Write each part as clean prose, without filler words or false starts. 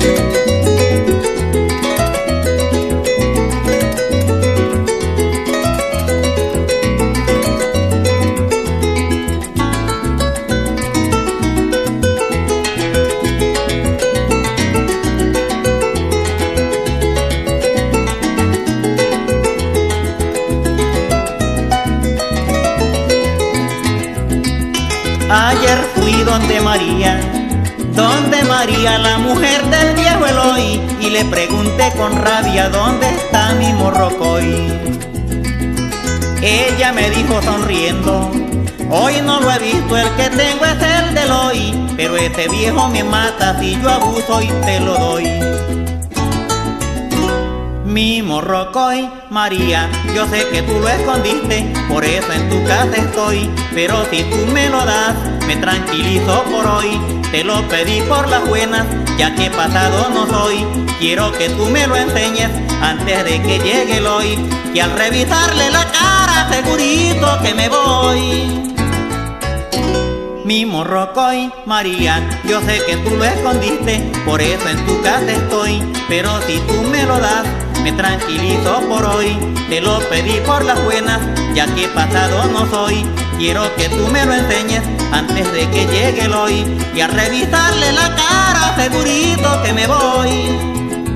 Ayer fui donde María, la mujer del viejo Eloy, y le pregunté con rabia dónde está mi morrocoy. Ella me dijo sonriendo: hoy no lo he visto, el que tengo es el del hoy, pero ese viejo me mata si yo abuso y te lo doy. Mi morrocoy, María, yo sé que tú lo escondiste, por eso en tu casa estoy, pero si tú me lo das, me tranquilizo por hoy. Te lo pedí por las buenas, ya que pasado no soy. Quiero que tú me lo enseñes antes de que llegue el hoy, que al revisarle la cara segurito que me voy. Mi morrocoy, María, yo sé que tú lo escondiste, por eso en tu casa estoy, pero si tú me lo das, me tranquilizo por hoy. Te lo pedí por las buenas, ya que pasado no soy. Quiero que tú me lo enseñes antes de que llegue el hoy, y al revisarle la cara segurito que me voy.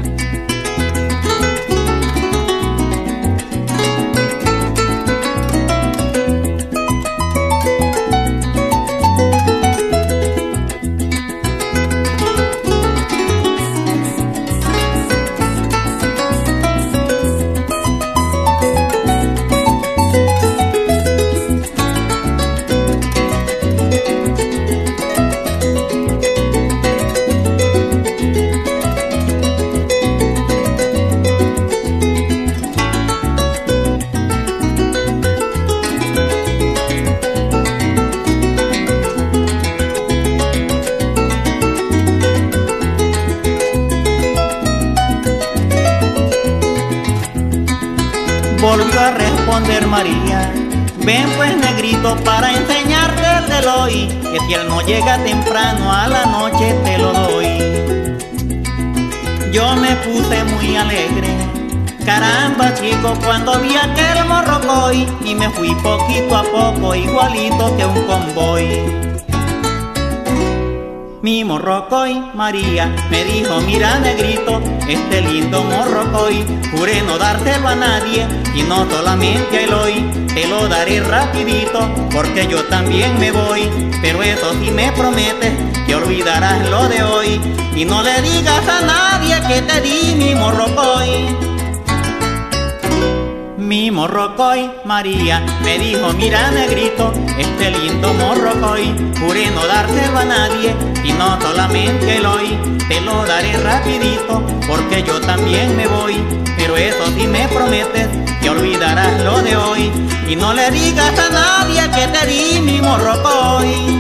Volvió a responder María: ven pues negrito para enseñarte el del hoy, que si él no llega temprano a la noche te lo doy. Yo me puse muy alegre, caramba chico, cuando vi aquel morrocoy, y me fui poquito a poco igualito que un convoy. Mi morrocoy, María, me dijo: mira negrito, este lindo morrocoy, juré no dárselo a nadie, y no solamente a Eloy, te lo daré rapidito, porque yo también me voy, pero eso sí me prometes, que olvidarás lo de hoy, y no le digas a nadie que te di mi morrocoy. Mi morrocoy, María, me dijo: mira negrito, este lindo morrocoy, juré no dárselo a nadie, y no solamente el hoy, te lo daré rapidito, porque yo también me voy, pero eso sí me prometes, que olvidarás lo de hoy, y no le digas a nadie que te di mi morrocoy.